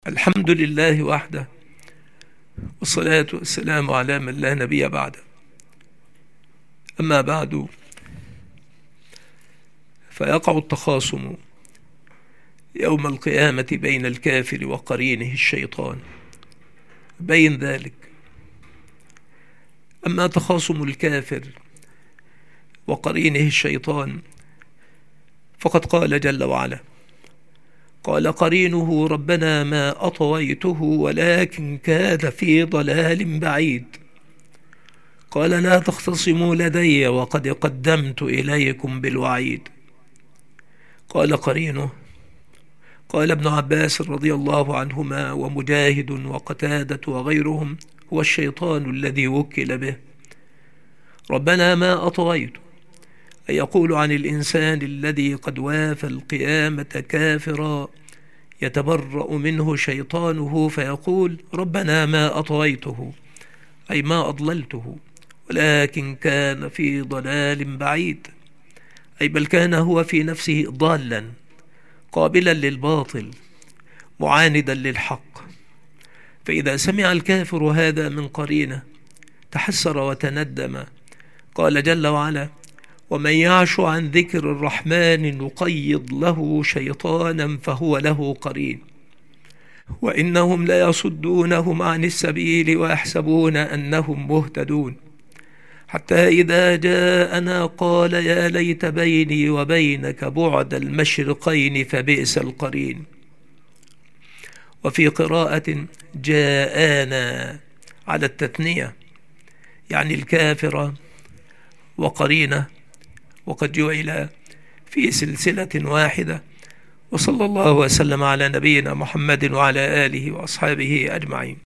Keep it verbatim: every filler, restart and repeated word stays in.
الحمد لله وحده، والصلاة والسلام على من لا نبي بعده. أما بعد، فيقع التخاصم يوم القيامة بين الكافر وقرينه الشيطان. بين ذلك، أما تخاصم الكافر وقرينه الشيطان فقد قال جل وعلا: قال قرينه ربنا ما أطويته ولكن كان في ضلال بعيد. قال لا تختصموا لدي وقد قدمت إليكم بالوعيد. قال قرينه، قال ابن عباس رضي الله عنهما ومجاهد وقتادة وغيرهم: هو الشيطان الذي وكل به. ربنا ما أطويته، أي يقول عن الإنسان الذي قد وافى القيامة كافرا يتبرأ منه شيطانه فيقول: ربنا ما أطويته، أي ما أضللته، ولكن كان في ضلال بعيد، أي بل كان هو في نفسه ضالا قابلا للباطل معاندا للحق. فإذا سمع الكافر هذا من قرينه تحسر وتندم. قال جل وعلا: ومن يعش عن ذكر الرحمن نقيض له شيطانا فهو له قرين وإنهم ليصدونهم عن السبيل ويحسبون أنهم مهتدون حتى إذا جاءنا قال يا ليت بيني وبينك بعد المشرقين فبئس القرين. وفي قراءة جاءنا على التثنية، يعني الكافر وقرينه، وقد جعل في سلسلة واحدة. وصلى الله وسلم على نبينا محمد وعلى آله وأصحابه أجمعين.